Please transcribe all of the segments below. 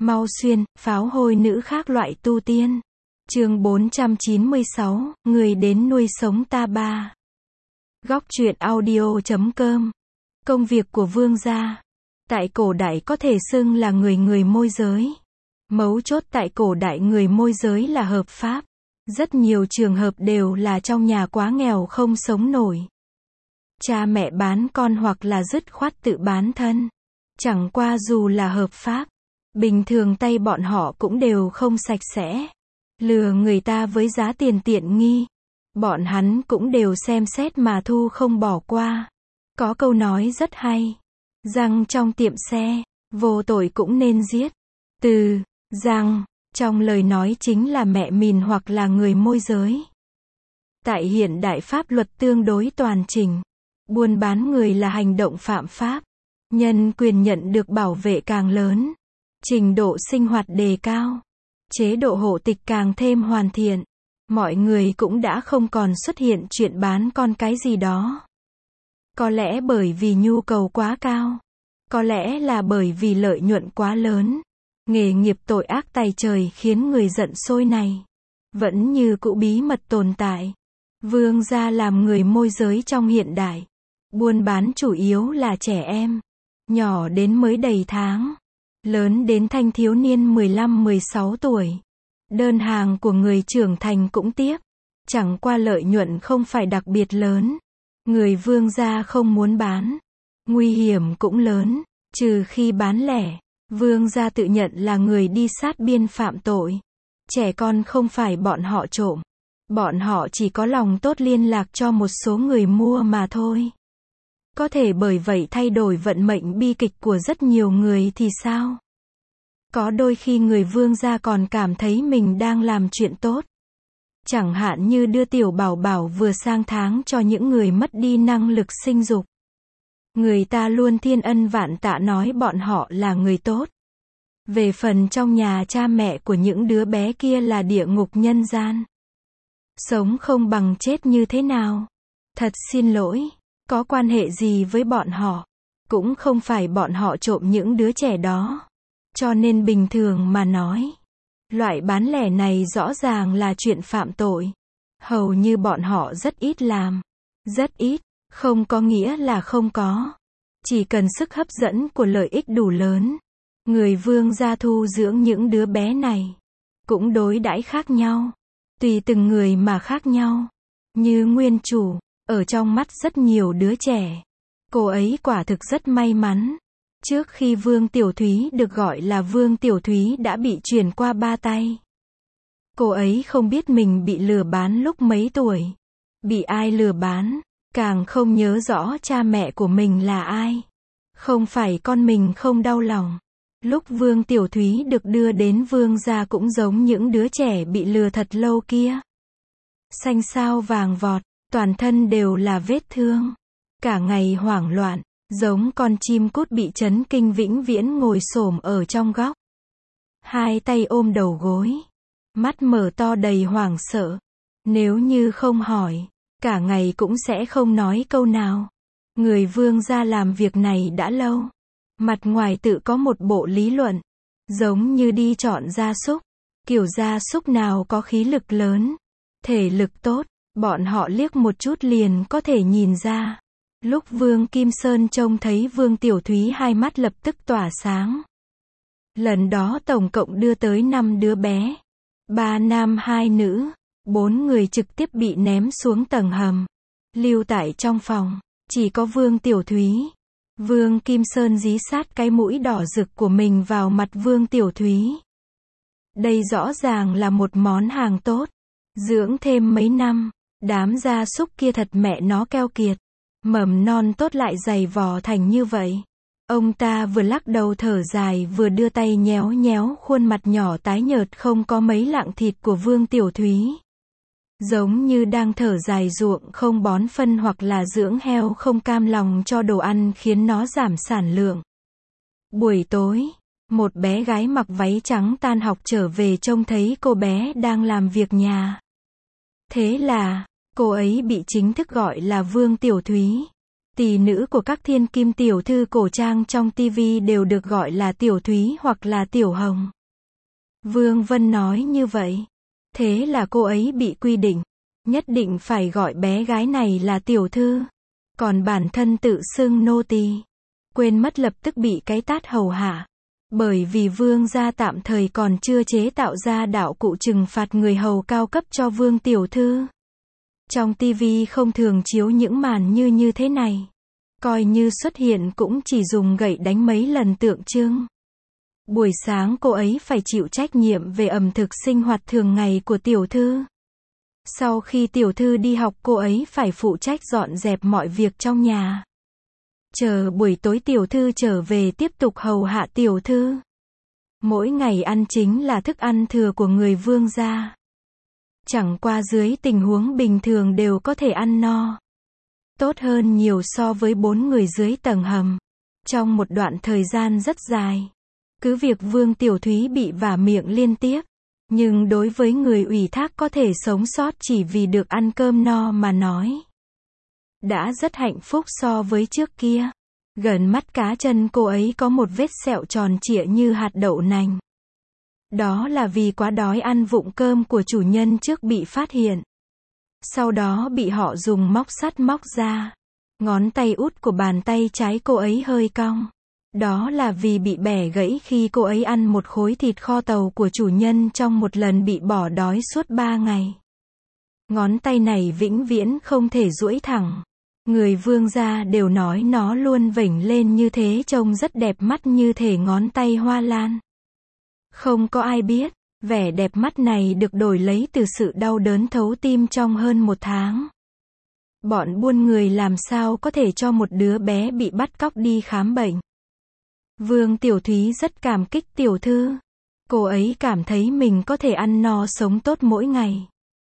Mau xuyên, pháo hôi nữ khác loại tu tiên. Chương 496, người đến nuôi sống ta ba. Góc truyện audio.com. Công việc của vương gia. Tại cổ đại có thể xưng là người môi giới. Mấu chốt tại cổ đại người môi giới là hợp pháp. Rất nhiều trường hợp đều là trong nhà quá nghèo không sống nổi. Cha mẹ bán con hoặc là dứt khoát tự bán thân. Chẳng qua dù là hợp pháp, bình thường tay bọn họ cũng đều không sạch sẽ. Lừa người ta với giá tiền tiện nghi. Bọn hắn cũng đều xem xét mà thu không bỏ qua. Có câu nói rất hay. Răng trong tiệm xe, vô tội cũng nên giết. Từ răng trong lời nói chính là mẹ mìn hoặc là người môi giới. Tại hiện đại pháp luật tương đối toàn chỉnh. Buôn bán người là hành động phạm pháp. Nhân quyền nhận được bảo vệ càng lớn. Trình độ sinh hoạt đề cao. Chế độ hộ tịch càng thêm hoàn thiện. Mọi người cũng đã không còn xuất hiện chuyện bán con cái gì đó. Có lẽ bởi vì nhu cầu quá cao. Có lẽ là bởi vì lợi nhuận quá lớn. Nghề nghiệp tội ác tày trời khiến người giận sôi này vẫn như cũ bí mật tồn tại. Vương gia làm người môi giới trong hiện đại. Buôn bán chủ yếu là trẻ em. Nhỏ đến mới đầy tháng. Lớn đến thanh thiếu niên 15-16 tuổi. Đơn hàng của người trưởng thành cũng tiếp. Chẳng qua lợi nhuận không phải đặc biệt lớn. Người vương gia không muốn bán. Nguy hiểm cũng lớn. Trừ khi bán lẻ. Vương gia tự nhận là người đi sát biên phạm tội. Trẻ con không phải bọn họ trộm. Bọn họ chỉ có lòng tốt liên lạc cho một số người mua mà thôi. Có thể bởi vậy thay đổi vận mệnh bi kịch của rất nhiều người thì sao? Có đôi khi người vương gia còn cảm thấy mình đang làm chuyện tốt. Chẳng hạn như đưa tiểu bảo bảo vừa sang tháng cho những người mất đi năng lực sinh dục. Người ta luôn thiên ân vạn tạ nói bọn họ là người tốt. Về phần trong nhà cha mẹ của những đứa bé kia là địa ngục nhân gian. Sống không bằng chết như thế nào? Thật xin lỗi, có quan hệ gì với bọn họ? Cũng không phải bọn họ trộm những đứa trẻ đó. Cho nên bình thường mà nói, loại bán lẻ này rõ ràng là chuyện phạm tội. Hầu như bọn họ rất ít làm. Rất ít, không có nghĩa là không có. Chỉ cần sức hấp dẫn của lợi ích đủ lớn. Người vương gia thu dưỡng những đứa bé này. Cũng đối đãi khác nhau. Tùy từng người mà khác nhau. Như nguyên chủ, ở trong mắt rất nhiều đứa trẻ. Cô ấy quả thực rất may mắn. Trước khi Vương Tiểu Thúy được gọi là Vương Tiểu Thúy đã bị chuyển qua ba tay. Cô ấy không biết mình bị lừa bán lúc mấy tuổi. Bị ai lừa bán, càng không nhớ rõ cha mẹ của mình là ai. Không phải con mình không đau lòng. Lúc Vương Tiểu Thúy được đưa đến vương gia cũng giống những đứa trẻ bị lừa thật lâu kia. Xanh xao vàng vọt, toàn thân đều là vết thương. Cả ngày hoảng loạn, giống con chim cút bị chấn kinh vĩnh viễn ngồi xổm ở trong góc. Hai tay ôm đầu gối. Mắt mở to đầy hoảng sợ. Nếu như không hỏi, cả ngày cũng sẽ không nói câu nào. Người vương gia làm việc này đã lâu. Mặt ngoài tự có một bộ lý luận. Giống như đi chọn gia súc. Kiểu gia súc nào có khí lực lớn, thể lực tốt, bọn họ liếc một chút liền có thể nhìn ra. Lúc Vương Kim Sơn trông thấy Vương Tiểu Thúy hai mắt lập tức tỏa sáng. Lần đó tổng cộng đưa tới 5 đứa bé. 3 nam 2 nữ. 4 người trực tiếp bị ném xuống tầng hầm. Lưu tại trong phòng, chỉ có Vương Tiểu Thúy. Vương Kim Sơn dí sát cái mũi đỏ rực của mình vào mặt Vương Tiểu Thúy. Đây rõ ràng là một món hàng tốt. Dưỡng thêm mấy năm, đám gia súc kia thật mẹ nó keo kiệt. Mầm non tốt lại dày vò thành như vậy. Ông ta vừa lắc đầu thở dài vừa đưa tay nhéo nhéo khuôn mặt nhỏ tái nhợt không có mấy lạng thịt của Vương Tiểu Thúy. Giống như đang thở dài ruộng không bón phân hoặc là dưỡng heo không cam lòng cho đồ ăn khiến nó giảm sản lượng. Buổi tối, một bé gái mặc váy trắng tan học trở về trông thấy cô bé đang làm việc nhà. Thế là, cô ấy bị chính thức gọi là Vương Tiểu Thúy. Tỷ nữ của các thiên kim tiểu thư cổ trang trong TV đều được gọi là Tiểu Thúy hoặc là Tiểu Hồng. Vương Vân nói như vậy. Thế là cô ấy bị quy định, nhất định phải gọi bé gái này là tiểu thư. Còn bản thân tự xưng nô tỳ. Quên mất lập tức bị cái tát hầu hạ. Bởi vì vương gia tạm thời còn chưa chế tạo ra đạo cụ trừng phạt người hầu cao cấp cho vương tiểu thư. Trong TV không thường chiếu những màn như thế này. Coi như xuất hiện cũng chỉ dùng gậy đánh mấy lần tượng trưng. Buổi sáng cô ấy phải chịu trách nhiệm về ẩm thực sinh hoạt thường ngày của tiểu thư. Sau khi tiểu thư đi học cô ấy phải phụ trách dọn dẹp mọi việc trong nhà. Chờ buổi tối tiểu thư trở về tiếp tục hầu hạ tiểu thư. Mỗi ngày ăn chính là thức ăn thừa của người vương gia. Chẳng qua dưới tình huống bình thường đều có thể ăn no. Tốt hơn nhiều so với 4 người dưới tầng hầm. Trong một đoạn thời gian rất dài. Cứ việc Vương Tiểu Thúy bị vả miệng liên tiếp. Nhưng đối với người ủy thác có thể sống sót chỉ vì được ăn cơm no mà nói. Đã rất hạnh phúc so với trước kia. Gần mắt cá chân cô ấy có một vết sẹo tròn trịa như hạt đậu nành. Đó là vì quá đói ăn vụng cơm của chủ nhân trước bị phát hiện. Sau đó bị họ dùng móc sắt móc ra. Ngón tay út của bàn tay trái cô ấy hơi cong. Đó là vì bị bẻ gãy khi cô ấy ăn một khối thịt kho tàu của chủ nhân trong một lần bị bỏ đói suốt 3 ngày. Ngón tay này vĩnh viễn không thể duỗi thẳng. Người vương gia đều nói nó luôn vểnh lên như thế trông rất đẹp mắt như thể ngón tay hoa lan. Không có ai biết, vẻ đẹp mắt này được đổi lấy từ sự đau đớn thấu tim trong hơn 1 tháng. Bọn buôn người làm sao có thể cho một đứa bé bị bắt cóc đi khám bệnh. Vương Tiểu Thúy rất cảm kích tiểu thư. Cô ấy cảm thấy mình có thể ăn no sống tốt mỗi ngày.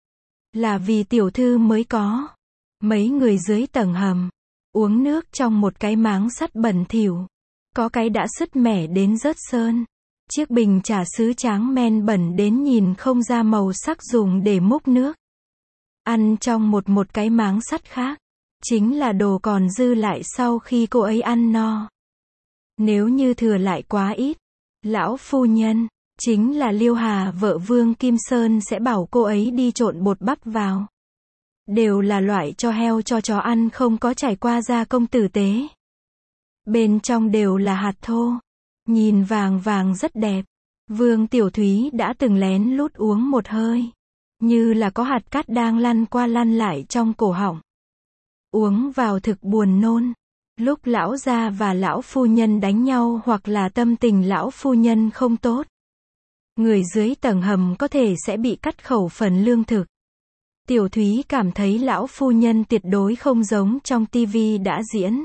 Là vì tiểu thư mới có. Mấy người dưới tầng hầm uống nước trong một cái máng sắt bẩn thỉu. Có cái đã sứt mẻ đến rớt sơn. Chiếc bình trà sứ tráng men bẩn đến nhìn không ra màu sắc dùng để múc nước. Ăn trong một cái máng sắt khác. Chính là đồ còn dư lại sau khi cô ấy ăn no. Nếu như thừa lại quá ít, lão phu nhân, chính là Liêu Hà vợ Vương Kim Sơn sẽ bảo cô ấy đi trộn bột bắp vào. Đều là loại cho heo cho chó ăn không có trải qua gia công tử tế. Bên trong đều là hạt thô. Nhìn vàng vàng rất đẹp. Vương Tiểu Thúy đã từng lén lút uống một hơi. Như là có hạt cát đang lăn qua lăn lại trong cổ họng. Uống vào thực buồn nôn. Lúc lão gia và lão phu nhân đánh nhau hoặc là tâm tình lão phu nhân không tốt. Người dưới tầng hầm có thể sẽ bị cắt khẩu phần lương thực. Tiểu Thúy cảm thấy lão phu nhân tuyệt đối không giống trong TV đã diễn.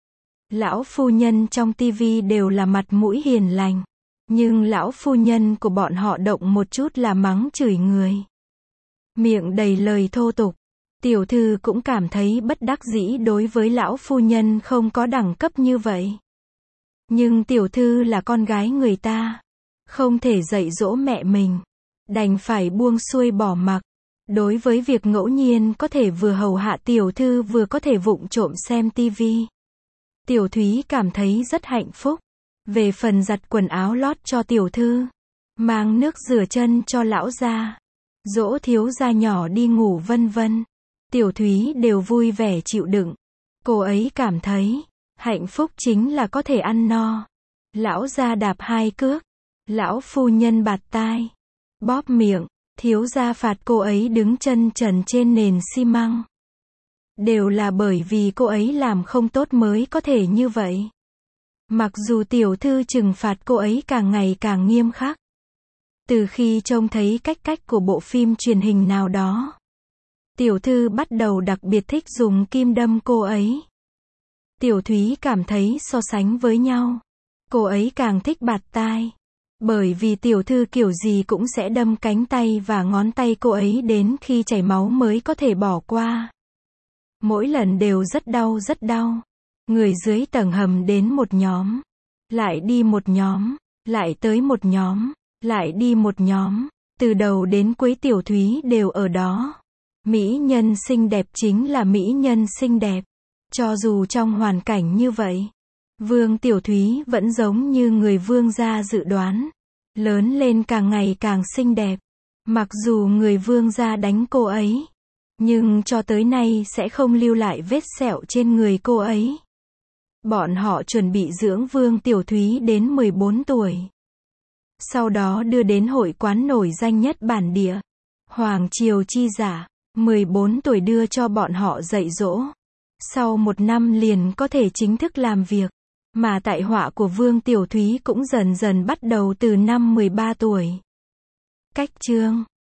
Lão phu nhân trong TV đều là mặt mũi hiền lành. Nhưng lão phu nhân của bọn họ động một chút là mắng chửi người. Miệng đầy lời thô tục. Tiểu thư cũng cảm thấy bất đắc dĩ đối với lão phu nhân không có đẳng cấp như vậy. Nhưng tiểu thư là con gái người ta. Không thể dạy dỗ mẹ mình. Đành phải buông xuôi bỏ mặc. Đối với việc ngẫu nhiên có thể vừa hầu hạ tiểu thư vừa có thể vụng trộm xem tivi. Tiểu Thúy cảm thấy rất hạnh phúc. Về phần giặt quần áo lót cho tiểu thư. Mang nước rửa chân cho lão gia. Dỗ thiếu gia nhỏ đi ngủ vân vân. Tiểu Thúy đều vui vẻ chịu đựng. Cô ấy cảm thấy, hạnh phúc chính là có thể ăn no. Lão gia đạp 2 cước. Lão phu nhân bạt tai. Bóp miệng. Thiếu gia phạt cô ấy đứng chân trần trên nền xi măng. Đều là bởi vì cô ấy làm không tốt mới có thể như vậy. Mặc dù tiểu thư trừng phạt cô ấy càng ngày càng nghiêm khắc. Từ khi trông thấy cách của bộ phim truyền hình nào đó. Tiểu thư bắt đầu đặc biệt thích dùng kim đâm cô ấy. Tiểu Thúy cảm thấy so sánh với nhau. Cô ấy càng thích bạt tai. Bởi vì tiểu thư kiểu gì cũng sẽ đâm cánh tay và ngón tay cô ấy đến khi chảy máu mới có thể bỏ qua. Mỗi lần đều rất đau rất đau. Người dưới tầng hầm đến một nhóm. Lại đi một nhóm. Lại tới một nhóm. Lại đi một nhóm. Từ đầu đến cuối Tiểu Thúy đều ở đó. Mỹ nhân xinh đẹp chính là mỹ nhân xinh đẹp. Cho dù trong hoàn cảnh như vậy, Vương Tiểu Thúy vẫn giống như người Vương gia dự đoán, lớn lên càng ngày càng xinh đẹp. Mặc dù người Vương gia đánh cô ấy, nhưng cho tới nay sẽ không lưu lại vết sẹo trên người cô ấy. Bọn họ chuẩn bị dưỡng Vương Tiểu Thúy đến 14 tuổi. Sau đó đưa đến hội quán nổi danh nhất bản địa, Hoàng Triều Chi Giả, 14 tuổi đưa cho bọn họ dạy dỗ. Sau 1 năm liền có thể chính thức làm việc. Mà tại họa của Vương Tiểu Thúy cũng dần dần bắt đầu từ năm 13 tuổi. Cách chương